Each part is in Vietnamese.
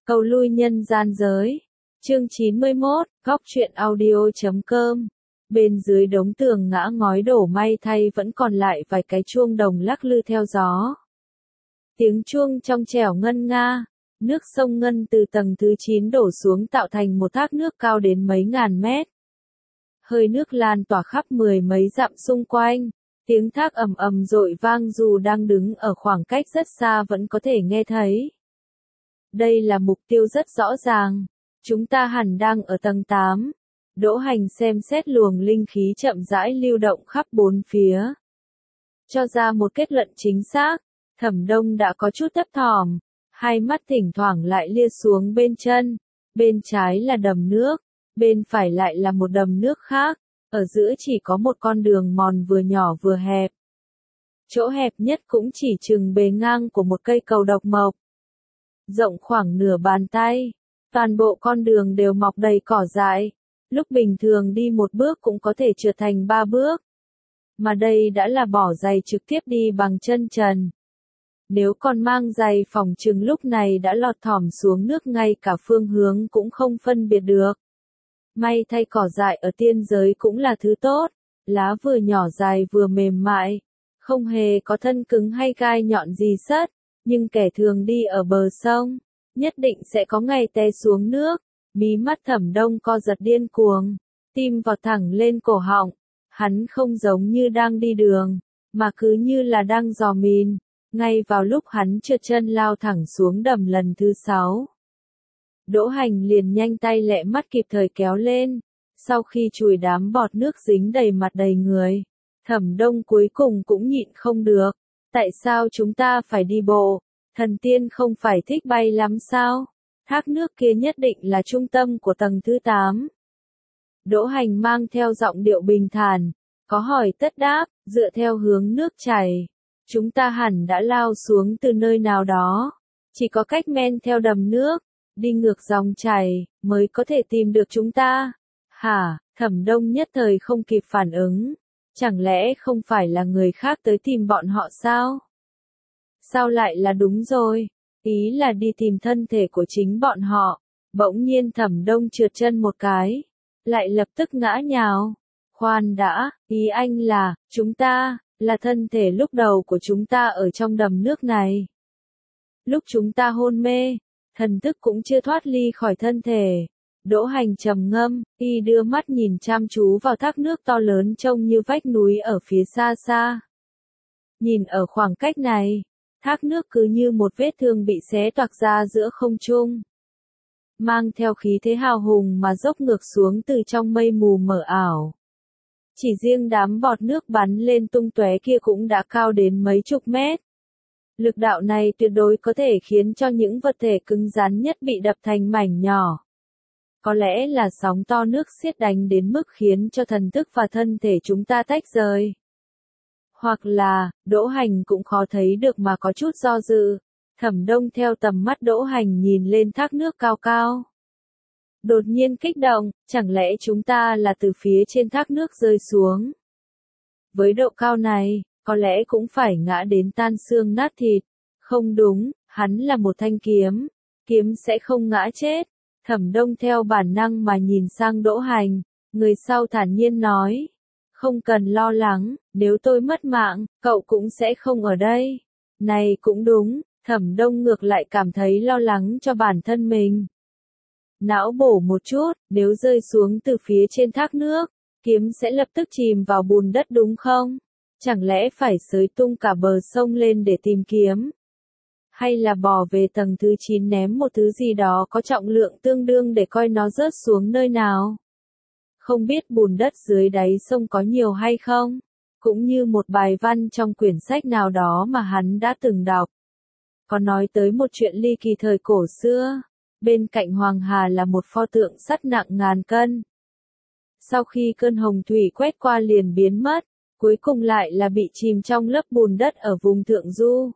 Cầu lui nhân gian giới. Chương 91, góc truyện audio.com. Bên dưới đống tường ngã ngói đổ may thay vẫn còn lại vài cái chuông đồng lắc lư theo gió. Tiếng chuông trong trẻo ngân nga, nước sông Ngân từ tầng thứ 9 đổ xuống tạo thành một thác nước cao đến mấy ngàn mét. Hơi nước lan tỏa khắp mười mấy dặm xung quanh, tiếng thác ầm ầm dội vang dù đang đứng ở khoảng cách rất xa vẫn có thể nghe thấy. Đây là mục tiêu rất rõ ràng, chúng ta hẳn đang ở tầng 8. Đỗ Hành xem xét luồng linh khí chậm rãi lưu động khắp bốn phía. Cho ra một kết luận chính xác, Thẩm Đông đã có chút thấp thỏm, hai mắt thỉnh thoảng lại lia xuống bên chân, bên trái là đầm nước, bên phải lại là một đầm nước khác, ở giữa chỉ có một con đường mòn vừa nhỏ vừa hẹp. Chỗ hẹp nhất cũng chỉ chừng bề ngang của một cây cầu độc mộc, rộng khoảng nửa bàn tay, toàn bộ con đường đều mọc đầy cỏ dại, lúc bình thường đi một bước cũng có thể trượt thành 3 bước. Mà đây đã là bỏ giày trực tiếp đi bằng chân trần. Nếu còn mang giày phòng chừng lúc này đã lọt thỏm xuống nước ngay cả phương hướng cũng không phân biệt được. May thay cỏ dại ở tiên giới cũng là thứ tốt, lá vừa nhỏ dài vừa mềm mại, không hề có thân cứng hay gai nhọn gì sất, nhưng kẻ thường đi ở bờ sông, nhất định sẽ có ngày té xuống nước. Mí mắt Thẩm Đông co giật điên cuồng, tim vọt thẳng lên cổ họng, hắn không giống như đang đi đường, mà cứ như là đang dò mìn, ngay vào lúc hắn trượt chân lao thẳng xuống đầm lần thứ 6. Đỗ Hành liền nhanh tay lẹ mắt kịp thời kéo lên, sau khi chùi đám bọt nước dính đầy mặt đầy người, Thẩm Đông cuối cùng cũng nhịn không được, tại sao chúng ta phải đi bộ, thần tiên không phải thích bay lắm sao? Thác nước kia nhất định là trung tâm của tầng thứ 8. Đỗ Hành mang theo giọng điệu bình thản, có hỏi tất đáp, dựa theo hướng nước chảy. Chúng ta hẳn đã lao xuống từ nơi nào đó. Chỉ có cách men theo đầm nước, đi ngược dòng chảy, mới có thể tìm được chúng ta. Hả, Thẩm Đông nhất thời không kịp phản ứng. Chẳng lẽ không phải là người khác tới tìm bọn họ sao? Sao lại là đúng rồi? Ý là đi tìm thân thể của chính bọn họ. Bỗng nhiên Thẩm Đông trượt chân một cái, lại lập tức ngã nhào. Khoan đã, ý anh là, chúng ta, là thân thể lúc đầu của chúng ta ở trong đầm nước này. Lúc chúng ta hôn mê, thần thức cũng chưa thoát ly khỏi thân thể. Đỗ Hành trầm ngâm, y đưa mắt nhìn chăm chú vào thác nước to lớn trông như vách núi ở phía xa xa. Nhìn ở khoảng cách này, thác nước cứ như một vết thương bị xé toạc ra giữa không trung, mang theo khí thế hào hùng mà dốc ngược xuống từ trong mây mù mờ ảo. Chỉ riêng đám bọt nước bắn lên tung tóe kia cũng đã cao đến mấy chục mét. Lực đạo này tuyệt đối có thể khiến cho những vật thể cứng rắn nhất bị đập thành mảnh nhỏ. Có lẽ là sóng to nước xiết đánh đến mức khiến cho thần thức và thân thể chúng ta tách rời. Hoặc là, Đỗ Hành cũng khó thấy được mà có chút do dự. Thẩm Đông theo tầm mắt Đỗ Hành nhìn lên thác nước cao cao. Đột nhiên kích động, chẳng lẽ chúng ta là từ phía trên thác nước rơi xuống? Với độ cao này, có lẽ cũng phải ngã đến tan xương nát thịt. Không đúng, hắn là một thanh kiếm. Kiếm sẽ không ngã chết. Thẩm Đông theo bản năng mà nhìn sang Đỗ Hành. Người sau thản nhiên nói. Không cần lo lắng, nếu tôi mất mạng, cậu cũng sẽ không ở đây. Này cũng đúng, Thẩm Đông ngược lại cảm thấy lo lắng cho bản thân mình. Não bổ một chút, nếu rơi xuống từ phía trên thác nước, kiếm sẽ lập tức chìm vào bùn đất đúng không? Chẳng lẽ phải xới tung cả bờ sông lên để tìm kiếm? Hay là bò về tầng thứ 9 ném một thứ gì đó có trọng lượng tương đương để coi nó rớt xuống nơi nào? Không biết bùn đất dưới đáy sông có nhiều hay không? Cũng như một bài văn trong quyển sách nào đó mà hắn đã từng đọc. Có nói tới một chuyện ly kỳ thời cổ xưa. Bên cạnh Hoàng Hà là một pho tượng sắt nặng ngàn cân. Sau khi cơn hồng thủy quét qua liền biến mất, cuối cùng lại là bị chìm trong lớp bùn đất ở vùng thượng du.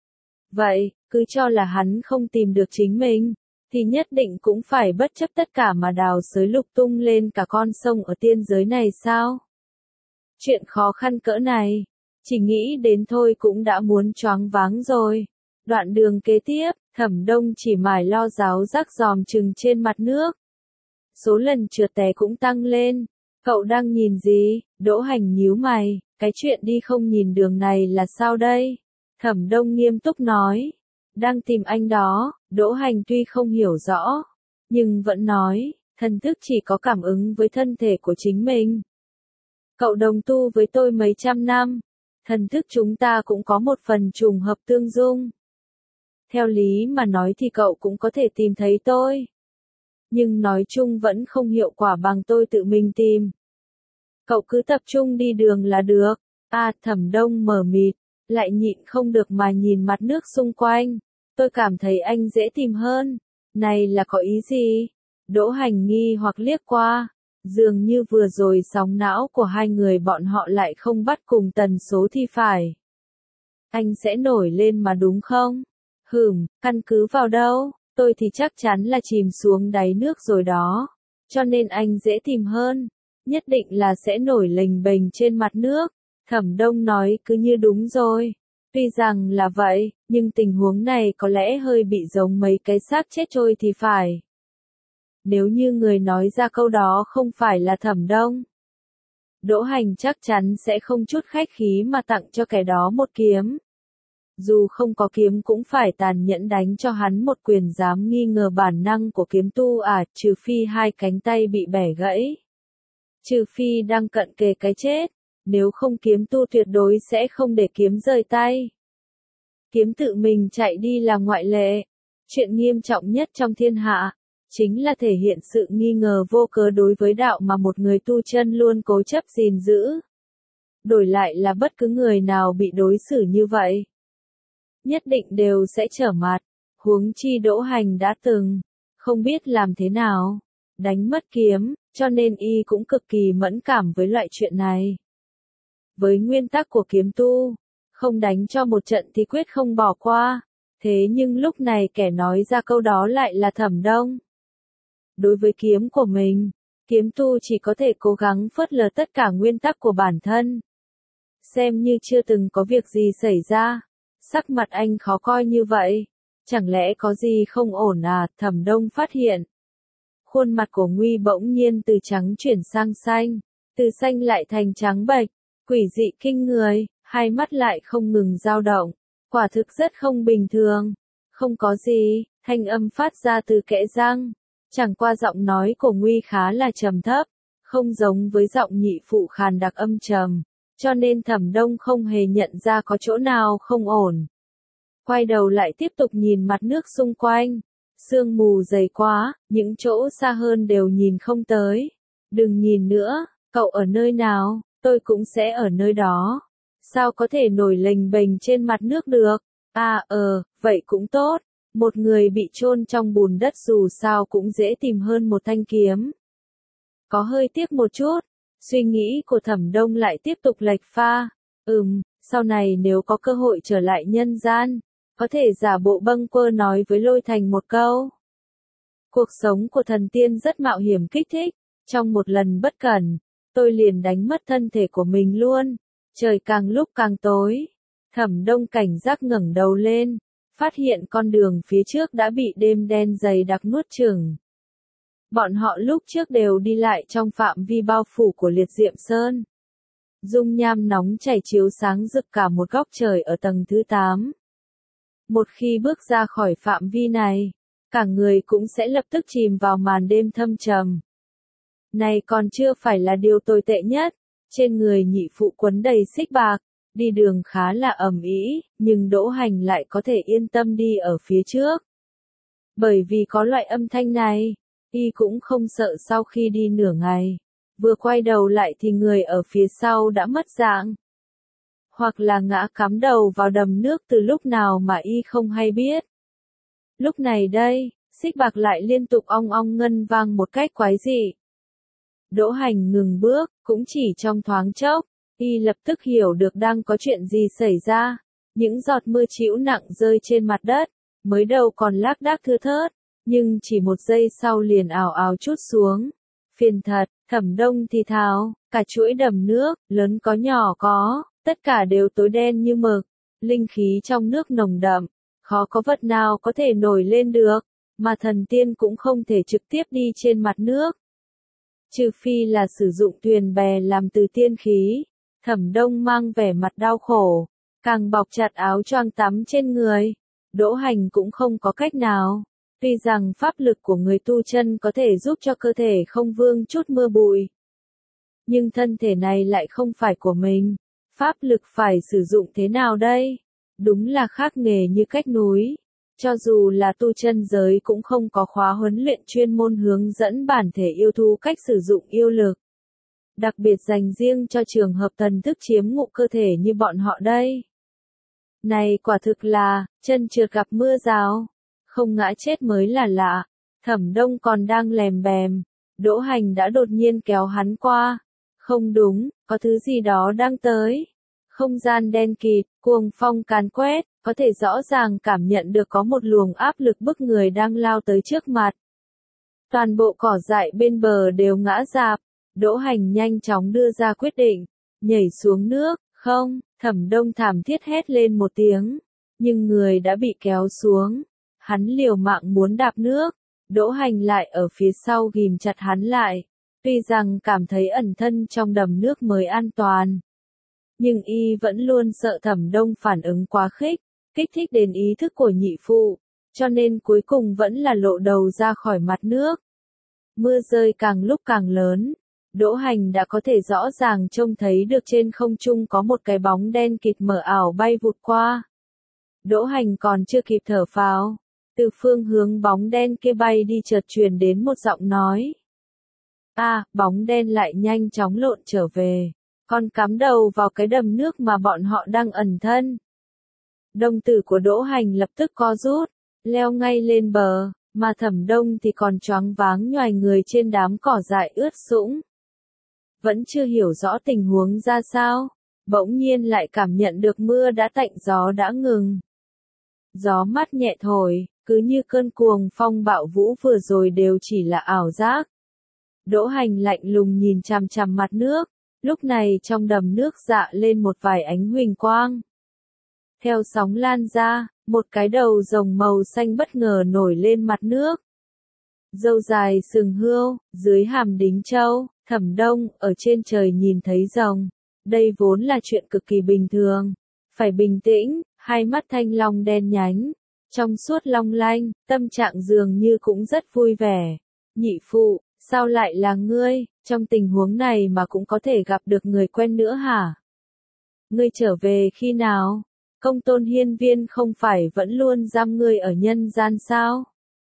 Vậy, cứ cho là hắn không tìm được chính mình, thì nhất định cũng phải bất chấp tất cả mà đào xới lục tung lên cả con sông ở tiên giới này sao? Chuyện khó khăn cỡ này, chỉ nghĩ đến thôi cũng đã muốn choáng váng rồi. Đoạn đường kế tiếp, Thẩm Đông chỉ mải lo ráo rác dòm chừng trên mặt nước. Số lần trượt té cũng tăng lên. Cậu đang nhìn gì? Đỗ Hành nhíu mày, cái chuyện đi không nhìn đường này là sao đây? Thẩm Đông nghiêm túc nói. Đang tìm anh đó. Đỗ Hành tuy không hiểu rõ, nhưng vẫn nói, thần thức chỉ có cảm ứng với thân thể của chính mình. Cậu đồng tu với tôi mấy trăm năm, thần thức chúng ta cũng có một phần trùng hợp tương dung. Theo lý mà nói thì cậu cũng có thể tìm thấy tôi. Nhưng nói chung vẫn không hiệu quả bằng tôi tự mình tìm. Cậu cứ tập trung đi đường là được. Thẩm Đông mờ mịt, lại nhịn không được mà nhìn mặt nước xung quanh. Tôi cảm thấy anh dễ tìm hơn. Này là có ý gì? Đỗ Hành nghi hoặc liếc qua. Dường như vừa rồi sóng não của hai người bọn họ lại không bắt cùng tần số thì phải. Anh sẽ nổi lên mà đúng không? Căn cứ vào đâu? Tôi thì chắc chắn là chìm xuống đáy nước rồi đó. Cho nên anh dễ tìm hơn. Nhất định là sẽ nổi lềnh bềnh trên mặt nước. Thẩm Đông nói cứ như đúng rồi. Tuy rằng là vậy, nhưng tình huống này có lẽ hơi bị giống mấy cái xác chết trôi thì phải. Nếu như người nói ra câu đó không phải là Thẩm Đông, Đỗ Hành chắc chắn sẽ không chút khách khí mà tặng cho kẻ đó một kiếm. Dù không có kiếm cũng phải tàn nhẫn đánh cho hắn một quyền dám nghi ngờ bản năng của kiếm tu trừ phi hai cánh tay bị bẻ gãy. Trừ phi đang cận kề cái chết, nếu không kiếm tu tuyệt đối sẽ không để kiếm rời tay. Kiếm tự mình chạy đi là ngoại lệ. Chuyện nghiêm trọng nhất trong thiên hạ, chính là thể hiện sự nghi ngờ vô cớ đối với đạo mà một người tu chân luôn cố chấp gìn giữ. Đổi lại là bất cứ người nào bị đối xử như vậy, nhất định đều sẽ trở mặt. Huống chi Đỗ Hành đã từng, không biết làm thế nào, đánh mất kiếm, cho nên y cũng cực kỳ mẫn cảm với loại chuyện này. Với nguyên tắc của kiếm tu, không đánh cho một trận thì quyết không bỏ qua. Thế nhưng lúc này kẻ nói ra câu đó lại là Thẩm Đông. Đối với kiếm của mình, kiếm tu chỉ có thể cố gắng phớt lờ tất cả nguyên tắc của bản thân. Xem như chưa từng có việc gì xảy ra. Sắc mặt anh khó coi như vậy. Chẳng lẽ có gì không ổn Thẩm Đông phát hiện. Khuôn mặt của Nguy bỗng nhiên từ trắng chuyển sang xanh. Từ xanh lại thành trắng bệch. Quỷ dị kinh người, hai mắt lại không ngừng dao động. Quả thực rất không bình thường. Không có gì, thanh âm phát ra từ kẽ răng. Chẳng qua giọng nói của Nguy khá là trầm thấp, không giống với giọng nhị phụ khàn đặc âm trầm, cho nên Thẩm Đông không hề nhận ra có chỗ nào không ổn. Quay đầu lại tiếp tục nhìn mặt nước xung quanh. Sương mù dày quá, những chỗ xa hơn đều nhìn không tới. Đừng nhìn nữa, cậu ở nơi nào, tôi cũng sẽ ở nơi đó. Sao có thể nổi lềnh bềnh trên mặt nước được? Vậy cũng tốt. Một người bị chôn trong bùn đất dù sao cũng dễ tìm hơn một thanh kiếm. Có hơi tiếc một chút. Suy nghĩ của Thẩm Đông lại tiếp tục lệch pha. Sau này nếu có cơ hội trở lại nhân gian, có thể giả bộ bâng quơ nói với Lôi Thành một câu. Cuộc sống của thần tiên rất mạo hiểm kích thích. Trong một lần bất cẩn, tôi liền đánh mất thân thể của mình luôn. Trời càng lúc càng tối. Thẩm Đông cảnh giác ngẩng đầu lên, phát hiện con đường phía trước đã bị đêm đen dày đặc nuốt chửng. Bọn họ lúc trước đều đi lại trong phạm vi bao phủ của liệt diệm sơn. Dung nham nóng chảy chiếu sáng rực cả một góc trời ở tầng thứ 8. Một khi bước ra khỏi phạm vi này, cả người cũng sẽ lập tức chìm vào màn đêm thâm trầm. Này còn chưa phải là điều tồi tệ nhất, trên người nhị phụ quấn đầy xích bạc, đi đường khá là ầm ĩ, nhưng Đỗ Hành lại có thể yên tâm đi ở phía trước. Bởi vì có loại âm thanh này, y cũng không sợ sau khi đi nửa ngày, vừa quay đầu lại thì người ở phía sau đã mất dạng. Hoặc là ngã cắm đầu vào đầm nước từ lúc nào mà y không hay biết. Lúc này đây, xích bạc lại liên tục ong ong ngân vang một cách quái dị. Đỗ Hành ngừng bước, cũng chỉ trong thoáng chốc, y lập tức hiểu được đang có chuyện gì xảy ra. Những giọt mưa trĩu nặng rơi trên mặt đất, mới đầu còn lác đác thưa thớt, nhưng chỉ một giây sau liền ào ào trút xuống. Phiền thật, Thẩm Đông thì thào, cả chuỗi đầm nước, lớn có nhỏ có, tất cả đều tối đen như mực, linh khí trong nước nồng đậm, khó có vật nào có thể nổi lên được, mà thần tiên cũng không thể trực tiếp đi trên mặt nước. Trừ phi là sử dụng thuyền bè làm từ tiên khí. Thẩm Đông mang vẻ mặt đau khổ, càng bọc chặt áo choàng tắm trên người. Đỗ Hành cũng không có cách nào. Tuy rằng pháp lực của người tu chân có thể giúp cho cơ thể không vương chút mưa bụi, nhưng thân thể này lại không phải của mình. Pháp lực phải sử dụng thế nào đây? Đúng là khác nghề như cách núi. Cho dù là tu chân giới cũng không có khóa huấn luyện chuyên môn hướng dẫn bản thể yêu thú cách sử dụng yêu lực. Đặc biệt dành riêng cho trường hợp thần thức chiếm ngụ cơ thể như bọn họ đây. Này quả thực là, chân trượt gặp mưa rào, không ngã chết mới là lạ. Thẩm Đông còn đang lèm bèm, Đỗ Hành đã đột nhiên kéo hắn qua. Không đúng, có thứ gì đó đang tới. Không gian đen kịt, cuồng phong càn quét, có thể rõ ràng cảm nhận được có một luồng áp lực bức người đang lao tới trước mặt. Toàn bộ cỏ dại bên bờ đều ngã rạp. Đỗ Hành nhanh chóng đưa ra quyết định, nhảy xuống nước. Không, Thẩm Đông thảm thiết hét lên một tiếng, nhưng người đã bị kéo xuống. Hắn liều mạng muốn đạp nước, Đỗ Hành lại ở phía sau ghìm chặt hắn lại. Tuy rằng cảm thấy ẩn thân trong đầm nước mới an toàn, nhưng y vẫn luôn sợ Thẩm Đông phản ứng quá khích, kích thích đến ý thức của nhị phụ, cho nên cuối cùng vẫn là lộ đầu ra khỏi mặt nước. Mưa rơi càng lúc càng lớn, Đỗ Hành đã có thể rõ ràng trông thấy được trên không trung có một cái bóng đen kịt mờ ảo bay vụt qua. Đỗ Hành còn chưa kịp thở phào, từ phương hướng bóng đen kia bay đi chợt truyền đến một giọng nói. Bóng đen lại nhanh chóng lộn trở về, còn cắm đầu vào cái đầm nước mà bọn họ đang ẩn thân. Đồng tử của Đỗ Hành lập tức co rút, leo ngay lên bờ, mà Thẩm Đông thì còn choáng váng nhoài người trên đám cỏ dại ướt sũng. Vẫn chưa hiểu rõ tình huống ra sao, bỗng nhiên lại cảm nhận được mưa đã tạnh, gió đã ngừng. Gió mát nhẹ thổi, cứ như cơn cuồng phong bạo vũ vừa rồi đều chỉ là ảo giác. Đỗ Hành lạnh lùng nhìn chằm chằm mặt nước, lúc này trong đầm nước dạ lên một vài ánh huỳnh quang. Theo sóng lan ra, một cái đầu rồng màu xanh bất ngờ nổi lên mặt nước. Râu dài sừng hươu, dưới hàm đính châu. Thẩm Đông ở trên trời nhìn thấy rồng. Đây vốn là chuyện cực kỳ bình thường. Phải bình tĩnh, hai mắt thanh long đen nhánh, trong suốt long lanh, tâm trạng dường như cũng rất vui vẻ. Nhị phụ, sao lại là ngươi, trong tình huống này mà cũng có thể gặp được người quen nữa hả? Ngươi trở về khi nào? Công tôn hiên viên không phải vẫn luôn giam ngươi ở nhân gian sao?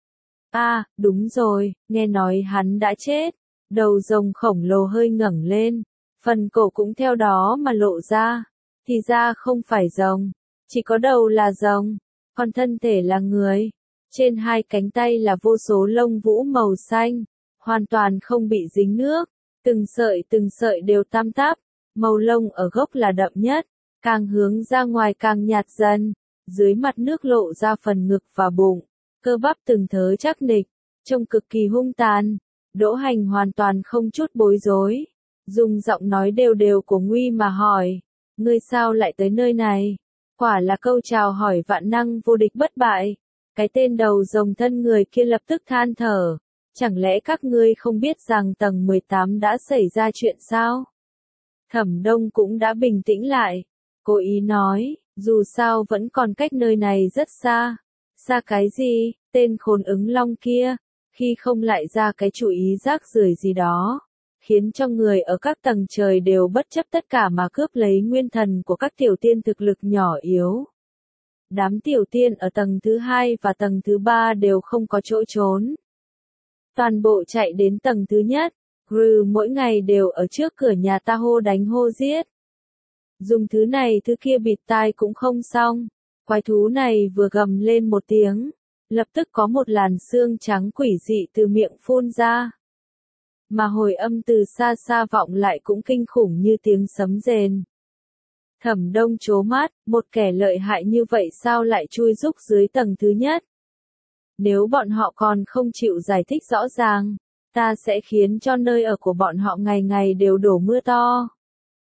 Đúng rồi, nghe nói hắn đã chết. Đầu rồng khổng lồ hơi ngẩng lên, phần cổ cũng theo đó mà lộ ra. Thì ra không phải rồng, chỉ có đầu là rồng, còn thân thể là người. Trên hai cánh tay là vô số lông vũ màu xanh, hoàn toàn không bị dính nước, từng sợi đều tăm tắp, màu lông ở gốc là đậm nhất, càng hướng ra ngoài càng nhạt dần, dưới mặt nước lộ ra phần ngực và bụng, cơ bắp từng thớ chắc nịch, trông cực kỳ hung tàn. Đỗ Hành hoàn toàn không chút bối rối, dùng giọng nói đều đều của nguy mà hỏi, ngươi sao lại tới nơi này? Quả là câu chào hỏi vạn năng vô địch bất bại. Cái tên đầu rồng thân người kia lập tức than thở, chẳng lẽ các ngươi không biết rằng tầng 18 đã xảy ra chuyện sao? Thẩm Đông cũng đã bình tĩnh lại, cố ý nói, dù sao vẫn còn cách nơi này rất xa. Xa cái gì, tên khốn ứng long kia, khi không lại ra cái chủ ý rác rưởi gì đó, khiến cho người ở các tầng trời đều bất chấp tất cả mà cướp lấy nguyên thần của các tiểu tiên thực lực nhỏ yếu. Đám tiểu tiên ở tầng thứ 2 và tầng thứ 3 đều không có chỗ trốn. Toàn bộ chạy đến tầng thứ nhất, mỗi ngày đều ở trước cửa nhà ta hô đánh hô giết. Dùng thứ này thứ kia bịt tai cũng không xong. Quái thú này vừa gầm lên một tiếng, lập tức có một làn xương trắng quỷ dị từ miệng phun ra. Mà hồi âm từ xa xa vọng lại cũng kinh khủng như tiếng sấm rền. Thẩm Đông trố mắt, một kẻ lợi hại như vậy sao lại chui rúc dưới tầng thứ nhất? Nếu bọn họ còn không chịu giải thích rõ ràng, ta sẽ khiến cho nơi ở của bọn họ ngày ngày đều đổ mưa to.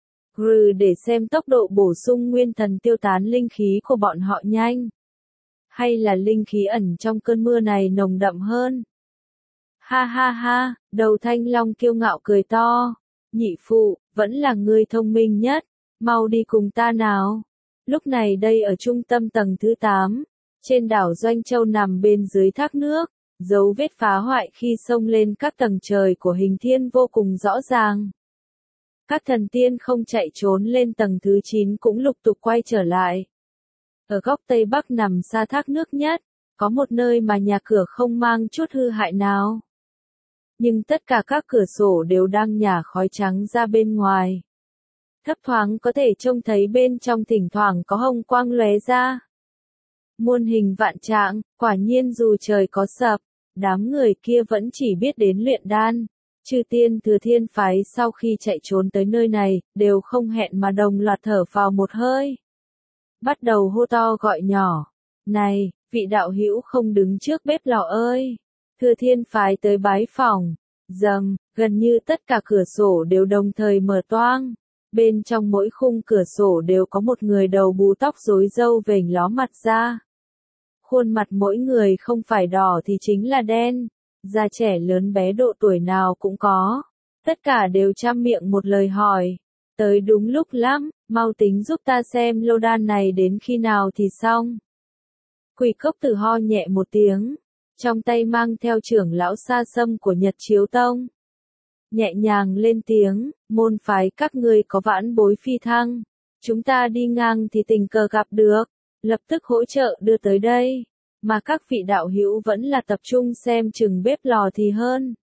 Để xem tốc độ bổ sung nguyên thần tiêu tán linh khí của bọn họ nhanh Hay là linh khí ẩn trong cơn mưa này nồng đậm hơn? Ha ha ha, đầu thanh long kiêu ngạo cười to. Nhị phụ, vẫn là ngươi thông minh nhất, mau đi cùng ta nào. Lúc này đây ở trung tâm tầng thứ 8, trên đảo Doanh Châu nằm bên dưới thác nước, dấu vết phá hoại khi xông lên các tầng trời của hình thiên vô cùng rõ ràng. Các thần tiên không chạy trốn lên tầng thứ 9 cũng lục tục quay trở lại. Ở góc Tây Bắc nằm xa thác nước nhất, có một nơi mà nhà cửa không mang chút hư hại nào. Nhưng tất cả các cửa sổ đều đang nhả khói trắng ra bên ngoài. Thấp thoáng có thể trông thấy bên trong thỉnh thoảng có hồng quang lóe ra. Muôn hình vạn trạng, quả nhiên dù trời có sập, đám người kia vẫn chỉ biết đến luyện đan. Chư tiên Thừa Thiên phái sau khi chạy trốn tới nơi này, đều không hẹn mà đồng loạt thở vào một hơi. Bắt đầu hô to gọi nhỏ. Này, vị đạo hữu không đứng trước bếp lò ơi! Thừa Thiên phái tới bái phỏng. Dầm, gần như tất cả cửa sổ đều đồng thời mở toang. Bên trong mỗi khung cửa sổ đều có một người đầu bù tóc rối râu vểnh ló mặt ra. Khuôn mặt mỗi người không phải đỏ thì chính là đen. Già trẻ lớn bé độ tuổi nào cũng có. Tất cả đều chăm miệng một lời hỏi. Tới đúng lúc lắm, mau tính giúp ta xem lô đan này đến khi nào thì xong. Quỷ Cốc Tử ho nhẹ một tiếng. Trong tay mang theo trưởng lão Sa Sâm của Nhật Chiếu Tông. Nhẹ nhàng lên tiếng, môn phái các ngươi có vãn bối phi thăng. Chúng ta đi ngang thì tình cờ gặp được, lập tức hỗ trợ đưa tới đây. Mà các vị đạo hữu vẫn là tập trung xem chừng bếp lò thì hơn.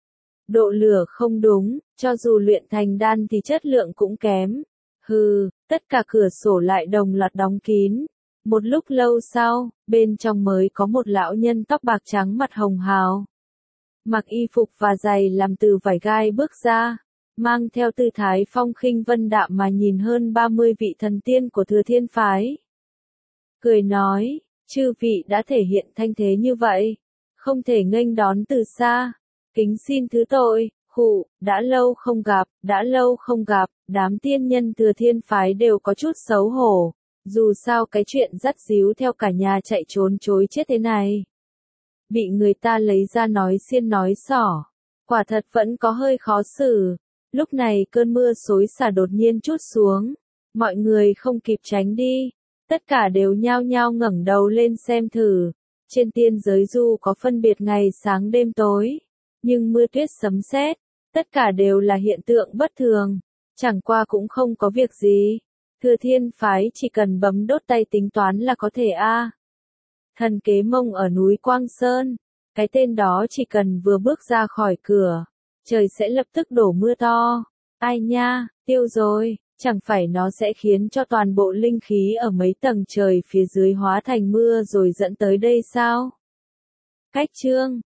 Độ lửa không đúng, cho dù luyện thành đan thì chất lượng cũng kém. Hừ, tất cả cửa sổ lại đồng loạt đóng kín. Một lúc lâu sau, bên trong mới có một lão nhân tóc bạc trắng mặt hồng hào. Mặc y phục và giày làm từ vải gai bước ra, mang theo tư thái phong khinh vân đạm mà nhìn hơn 30 vị thần tiên của Thừa Thiên phái. Cười nói, chư vị đã thể hiện thanh thế như vậy, không thể nghênh đón từ xa. Kính xin thứ tội, đã lâu không gặp, đám tiên nhân Thừa Thiên phái đều có chút xấu hổ. Dù sao cái chuyện dắt díu theo cả nhà chạy trốn chối chết thế này. Bị người ta lấy ra nói xiên nói xỏ. Quả thật vẫn có hơi khó xử. Lúc này cơn mưa xối xả đột nhiên trút xuống. Mọi người không kịp tránh đi. Tất cả đều nhao nhao ngẩng đầu lên xem thử. Trên tiên giới dù có phân biệt ngày sáng đêm tối. Nhưng mưa tuyết sấm sét, tất cả đều là hiện tượng bất thường. Chẳng qua cũng không có việc gì. Thừa Thiên phái chỉ cần bấm đốt tay tính toán là có thể Thần kế mông ở núi Quang Sơn. Cái tên đó chỉ cần vừa bước ra khỏi cửa, trời sẽ lập tức đổ mưa to. Ai nha, tiêu rồi, chẳng phải nó sẽ khiến cho toàn bộ linh khí ở mấy tầng trời phía dưới hóa thành mưa rồi dẫn tới đây sao? Cách chương